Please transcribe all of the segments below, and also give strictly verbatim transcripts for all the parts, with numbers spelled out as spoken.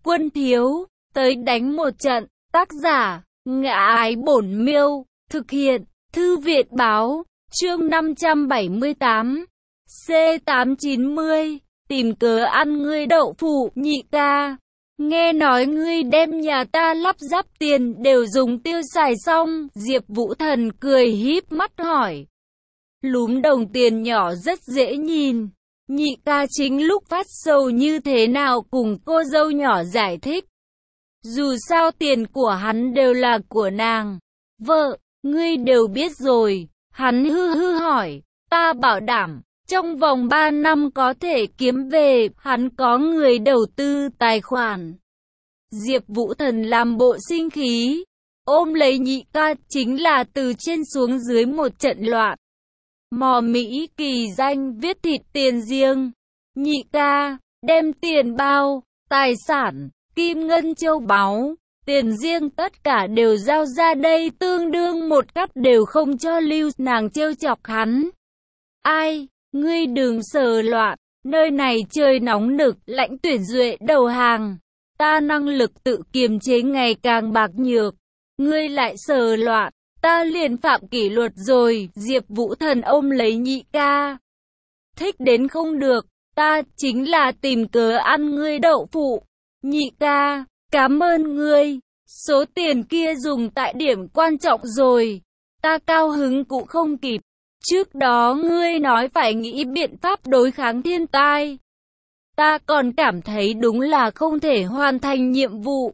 Quân thiếu, tới đánh một trận. Tác giả, Ngã Ái Bổn Miêu. Thực hiện, Thư viện báo. Chương năm trăm bảy mươi tám. C tám chín mươi. Tìm cớ ăn ngươi đậu phụ. Nhị ca, nghe nói ngươi đem nhà ta lắp ráp tiền đều dùng tiêu xài xong. Diệp Vũ Thần cười híp mắt hỏi. Lúm đồng tiền nhỏ rất dễ nhìn. Nhị ca chính lúc phát sầu như thế nào cùng cô dâu nhỏ giải thích. Dù sao tiền của hắn đều là của nàng. Vợ, ngươi đều biết rồi. Hắn hư hư hỏi. Ta bảo đảm, trong vòng ba năm có thể kiếm về. Hắn có người đầu tư tài khoản. Diệp Vũ Thần làm bộ sinh khí, ôm lấy nhị ca, chính là từ trên xuống dưới một trận loạn. Mò Mỹ kỳ danh viết thịt tiền riêng. Nhị ca, đem tiền bao, tài sản, kim ngân châu báu, tiền riêng tất cả đều giao ra đây, tương đương một cắt đều không cho lưu. Nàng trêu chọc hắn. Ai, ngươi đừng sờ loạn, nơi này trời nóng nực, Lãnh Tuyển Duệ đầu hàng. Ta năng lực tự kiềm chế ngày càng bạc nhược. Ngươi lại sờ loạn, ta liền phạm kỷ luật rồi. Diệp Vũ Thần ôm lấy nhị ca. Thích đến không được, ta chính là tìm cớ ăn ngươi đậu phụ. Nhị ca, cảm ơn ngươi. Số tiền kia dùng tại điểm quan trọng rồi. Ta cao hứng cũng không kịp. Trước đó ngươi nói phải nghĩ biện pháp đối kháng thiên tai. Ta còn cảm thấy đúng là không thể hoàn thành nhiệm vụ.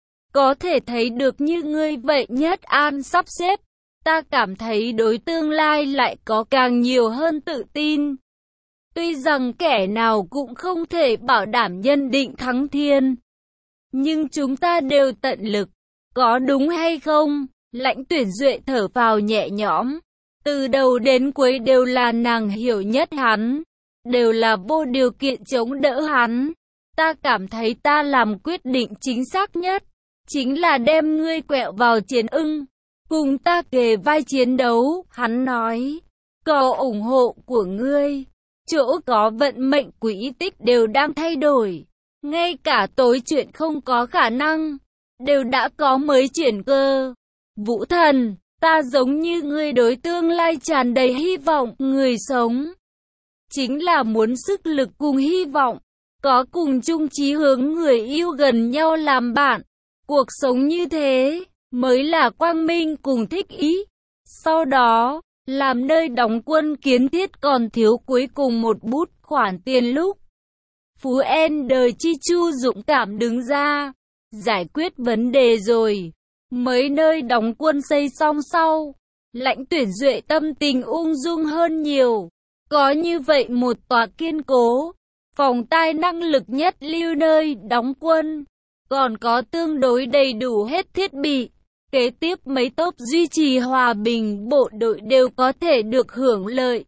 Có thể thấy được như ngươi vậy nhất an sắp xếp. Ta cảm thấy đối tương lai lại có càng nhiều hơn tự tin. Tuy rằng kẻ nào cũng không thể bảo đảm nhân định thắng thiên. Nhưng chúng ta đều tận lực. Có đúng hay không? Lãnh Tuyển Duệ thở phào nhẹ nhõm. Từ đầu đến cuối đều là nàng hiểu nhất hắn. Đều là vô điều kiện chống đỡ hắn. Ta cảm thấy ta làm quyết định chính xác nhất. Chính là đem ngươi quẹo vào chiến ưng. Cùng ta kề vai chiến đấu. Hắn nói. Có ủng hộ của ngươi. Chỗ có vận mệnh quỹ tích đều đang thay đổi. Ngay cả tối chuyện không có khả năng. Đều đã có mới chuyển cơ. Vũ Thần, ta giống như ngươi đối tương lai tràn đầy hy vọng. Người sống chính là muốn sức lực cùng hy vọng, có cùng chung chí hướng người yêu gần nhau làm bạn. Cuộc sống như thế mới là quang minh cùng thích ý. Sau đó, làm nơi đóng quân kiến thiết còn thiếu cuối cùng một bút khoản tiền lúc. Phú En đời Chi Chu dũng cảm đứng ra, giải quyết vấn đề rồi. Mấy nơi đóng quân xây xong sau, Lãnh Tuyển Duệ tâm tình ung dung hơn nhiều. Có như vậy một tòa kiên cố, phòng tai năng lực nhất lưu nơi đóng quân, còn có tương đối đầy đủ hết thiết bị. Kế tiếp mấy tốp duy trì hòa bình bộ đội đều có thể được hưởng lợi.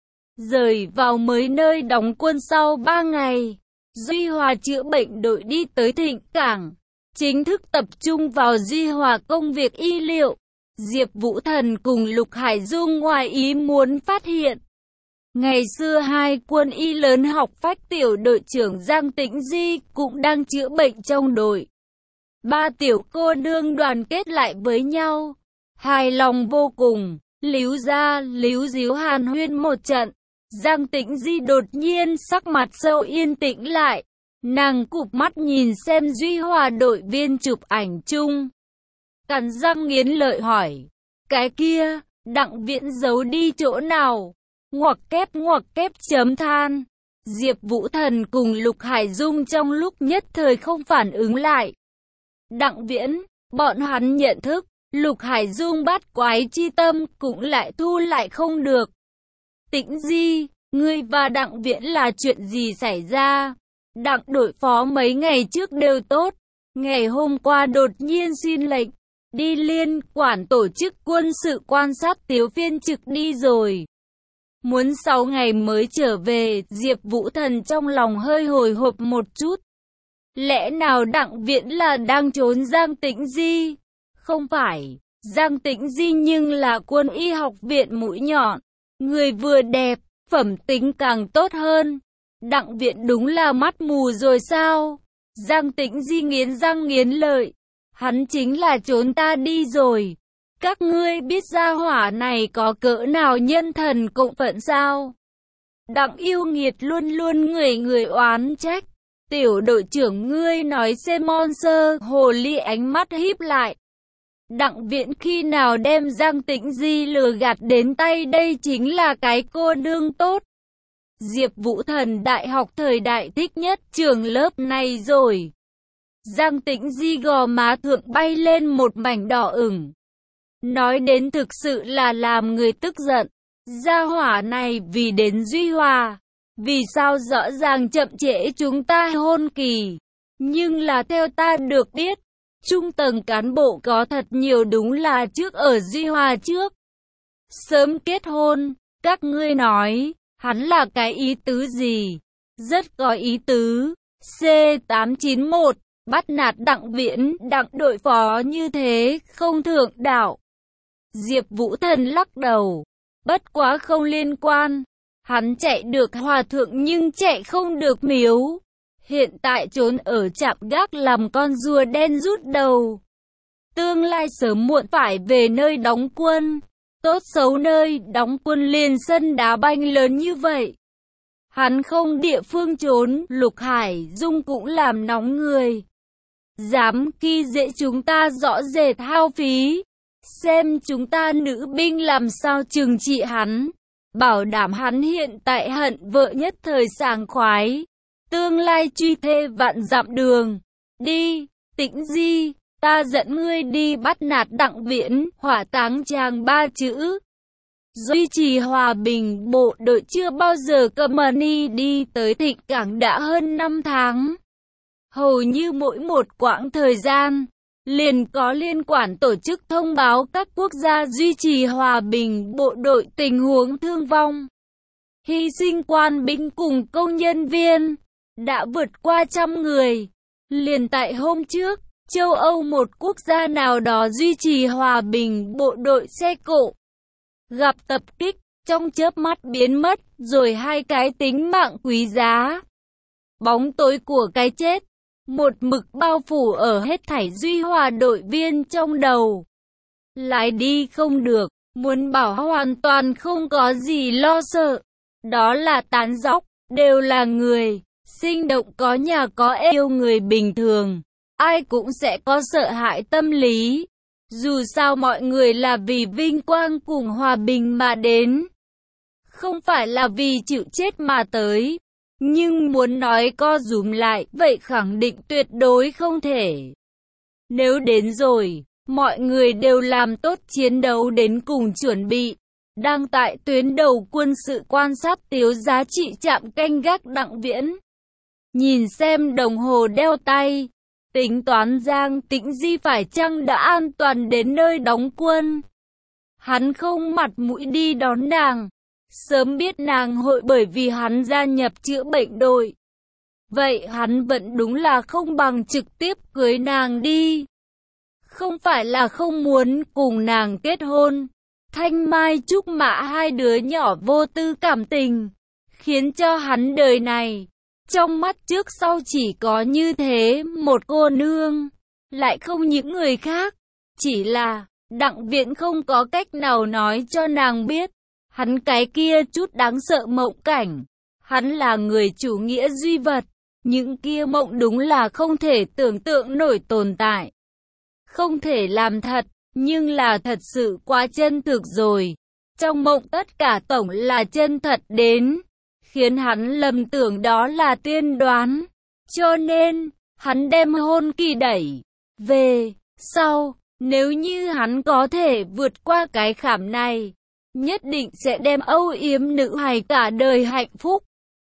Rời vào mới nơi đóng quân sau ba ngày, Duy Hòa chữa bệnh đội đi tới Thịnh Cảng, chính thức tập trung vào Duy Hòa công việc y liệu. Diệp Vũ Thần cùng Lục Hải Dung ngoài ý muốn phát hiện. Ngày xưa hai quân y lớn học phách tiểu đội trưởng Giang Tĩnh Di cũng đang chữa bệnh trong đội. Ba tiểu cô nương đoàn kết lại với nhau, hài lòng vô cùng. Líu ra líu díu hàn huyên một trận, Giang Tĩnh Di đột nhiên sắc mặt sâu yên tĩnh lại. Nàng cụp mắt nhìn xem Duy Hòa đội viên chụp ảnh chung, cắn răng nghiến lợi hỏi. Cái kia, Đặng Viễn giấu đi chỗ nào? Ngoặc kép ngoặc kép chấm than. Diệp Vũ Thần cùng Lục Hải Dung trong lúc nhất thời không phản ứng lại. Đặng Viễn, bọn hắn nhận thức. Lục Hải Dung bắt quái chi tâm cũng lại thu lại không được. Tĩnh Di, ngươi và Đặng Viễn là chuyện gì xảy ra? Đặng đội phó mấy ngày trước đều tốt. Ngày hôm qua đột nhiên xin lệnh đi liên quản tổ chức quân sự quan sát Tiếu Phiên trực đi rồi. Muốn sáu ngày mới trở về. Diệp Vũ Thần trong lòng hơi hồi hộp một chút. Lẽ nào Đặng Viễn là đang trốn Giang Tĩnh Di? Không phải, Giang Tĩnh Di nhưng là quân y học viện mũi nhọn. Người vừa đẹp, phẩm tính càng tốt hơn. Đặng Viễn đúng là mắt mù rồi sao? Giang Tĩnh Di nghiến răng nghiến lợi. Hắn chính là trốn ta đi rồi. Các ngươi biết gia hỏa này có cỡ nào nhân thần cộng phận sao? Đặng Yêu Nghiệt luôn luôn người người oán trách. Tiểu đội trưởng ngươi nói xem monster, hồ ly ánh mắt híp lại. Đặng Viễn khi nào đem Giang Tĩnh Di lừa gạt đến tay, đây chính là cái cô nương tốt. Diệp Vũ Thần đại học thời đại thích nhất trường lớp này rồi. Giang Tĩnh Di gò má thượng bay lên một mảnh đỏ ửng. Nói đến thực sự là làm người tức giận. Gia hỏa này vì đến Duy Hòa. Vì sao rõ ràng chậm trễ chúng ta hôn kỳ. Nhưng là theo ta được biết, trung tầng cán bộ có thật nhiều đúng là trước ở Duy Hòa trước. Sớm kết hôn, các ngươi nói, hắn là cái ý tứ gì? Rất có ý tứ. C tám chín mốt, bắt nạt Đặng Viễn, Đặng đội phó như thế, không thượng đạo. Diệp Vũ Thần lắc đầu. Bất quá không liên quan. Hắn chạy được hòa thượng nhưng chạy không được miếu. Hiện tại trốn ở trạm gác làm con rùa đen rút đầu. Tương lai sớm muộn phải về nơi đóng quân. Tốt xấu nơi đóng quân liền sân đá banh lớn như vậy. Hắn không địa phương trốn, Lục Hải Dung cũng làm nóng người. Dám khi dễ chúng ta rõ rệt hao phí. Xem chúng ta nữ binh làm sao trừng trị hắn. Bảo đảm hắn hiện tại hận vợ nhất thời sảng khoái. Tương lai truy thê vạn dặm đường. Đi, Tĩnh Di, ta dẫn ngươi đi bắt nạt Đặng Viễn, hỏa táng chàng ba chữ. Duy trì hòa bình bộ đội chưa bao giờ cầm money đi tới Thịnh Cảng đã hơn năm tháng. Hầu như mỗi một quãng thời gian, liền có liên quản tổ chức thông báo các quốc gia duy trì hòa bình bộ đội tình huống thương vong. Hy sinh quan binh cùng công nhân viên đã vượt qua trăm người. Liền tại hôm trước, châu Âu một quốc gia nào đó duy trì hòa bình bộ đội xe cộ gặp tập kích, trong chớp mắt biến mất, rồi hai cái tính mạng quý giá. Bóng tối của cái chết một mực bao phủ ở hết thảy Duy Hòa đội viên trong đầu. Lại đi không được, muốn bảo hoàn toàn không có gì lo sợ. Đó là tán dóc, đều là người, sinh động có nhà có yêu người bình thường. Ai cũng sẽ có sợ hãi tâm lý. Dù sao mọi người là vì vinh quang cùng hòa bình mà đến. Không phải là vì chịu chết mà tới. Nhưng muốn nói co rúm lại, vậy khẳng định tuyệt đối không thể. Nếu đến rồi, mọi người đều làm tốt chiến đấu đến cùng chuẩn bị. Đang tại tuyến đầu quân sự quan sát Tiếu Giá Trị trạm canh gác Đặng Viễn. Nhìn xem đồng hồ đeo tay, tính toán Giang Tĩnh Di phải chăng đã an toàn đến nơi đóng quân. Hắn không mặt mũi đi đón nàng. Sớm biết nàng hội bởi vì hắn gia nhập chữa bệnh đội. Vậy hắn vẫn đúng là không bằng trực tiếp cưới nàng đi. Không phải là không muốn cùng nàng kết hôn. Thanh Mai Trúc Mã hai đứa nhỏ vô tư cảm tình, khiến cho hắn đời này, trong mắt trước sau chỉ có như thế một cô nương, lại không những người khác. Chỉ là, Đặng Viễn không có cách nào nói cho nàng biết. Hắn cái kia chút đáng sợ mộng cảnh. Hắn là người chủ nghĩa duy vật. Những kia mộng đúng là không thể tưởng tượng nổi tồn tại. Không thể làm thật, nhưng là thật sự quá chân thực rồi. Trong mộng tất cả tổng là chân thật đến, khiến hắn lầm tưởng đó là tiên đoán. Cho nên, hắn đem hôn kỳ đẩy về sau. Nếu như hắn có thể vượt qua cái khảm này, nhất định sẽ đem âu yếm nữ hài cả đời hạnh phúc.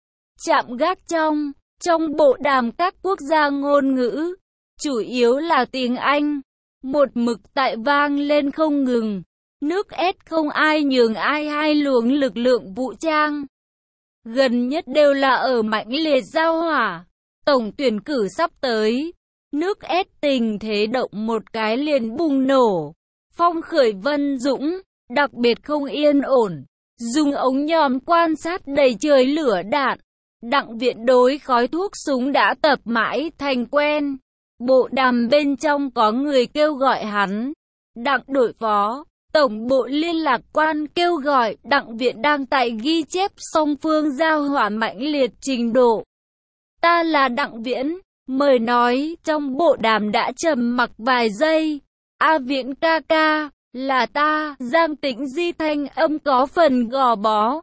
Trạm gác trong, trong bộ đàm các quốc gia ngôn ngữ, chủ yếu là tiếng Anh, một mực tại vang lên không ngừng. Nước S không ai nhường ai hai luồng lực lượng vũ trang. Gần nhất đều là ở mãnh liệt giao hỏa. Tổng tuyển cử sắp tới. Nước S tình thế động một cái liền bùng nổ. Phong khởi Vân Dũng, đặc biệt không yên ổn. Dùng ống nhòm quan sát đầy trời lửa đạn. Đặng Viễn đối khói thuốc súng đã tập mãi thành quen. Bộ đàm bên trong có người kêu gọi hắn. Đặng đội phó, tổng bộ liên lạc quan kêu gọi. Đặng Viễn đang tại ghi chép song phương giao hỏa mãnh liệt trình độ. Ta là Đặng Viễn, mời nói. Trong bộ đàm đã trầm mặc vài giây. A Viễn ca ca, là ta. Giang Tĩnh Di thanh âm có phần gò bó.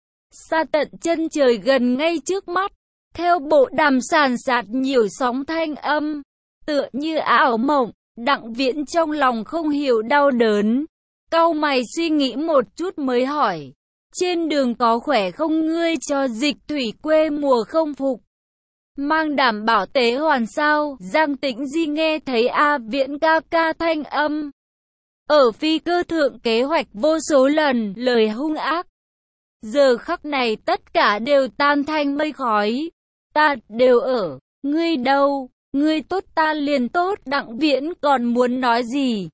Xa tận chân trời gần ngay trước mắt. Theo bộ đàm sàn sạt nhiều sóng thanh âm. Tựa như ảo mộng. Đặng Viễn trong lòng không hiểu đau đớn. Cau mày suy nghĩ một chút mới hỏi. Trên đường có khỏe không ngươi? Cho Dịch Thủy quê mùa không phục, mang đảm bảo tế hoàn sao? Giang Tĩnh Di nghe thấy A Viễn ca ca thanh âm. Ở phi cơ thượng kế hoạch vô số lần, lời hung ác. Giờ khắc này tất cả đều tan thành mây khói. Ta đều ở, ngươi đâu? Ngươi tốt ta liền tốt. Đặng Viễn còn muốn nói gì?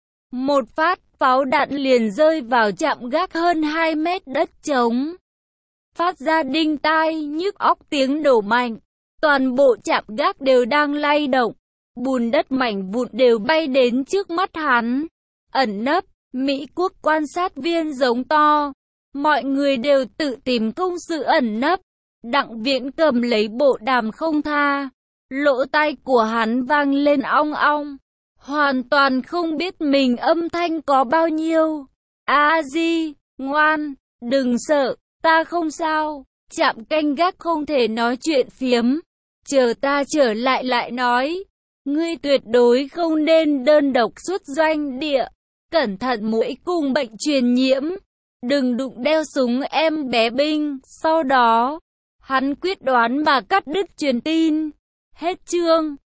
Một phát pháo đạn liền rơi vào trạm gác hơn hai mét đất trống. Phát ra đinh tai nhức óc tiếng nổ mạnh. Toàn bộ trạm gác đều đang lay động. Bùn đất mảnh vụn đều bay đến trước mắt hắn. Ẩn nấp, Mỹ quốc quan sát viên giống to. Mọi người đều tự tìm công sự ẩn nấp. Đặng Viễn cầm lấy bộ đàm không tha. Lỗ tai của hắn vang lên ong ong. Hoàn toàn không biết mình âm thanh có bao nhiêu. A Di, ngoan, đừng sợ, ta không sao. Trạm canh gác không thể nói chuyện phiếm. Chờ ta trở lại lại nói. Ngươi tuyệt đối không nên đơn độc xuất doanh địa. Cẩn thận mũi cùng bệnh truyền nhiễm. Đừng đụng đeo súng em bé binh. Sau đó, hắn quyết đoán mà cắt đứt truyền tin. Hết chương.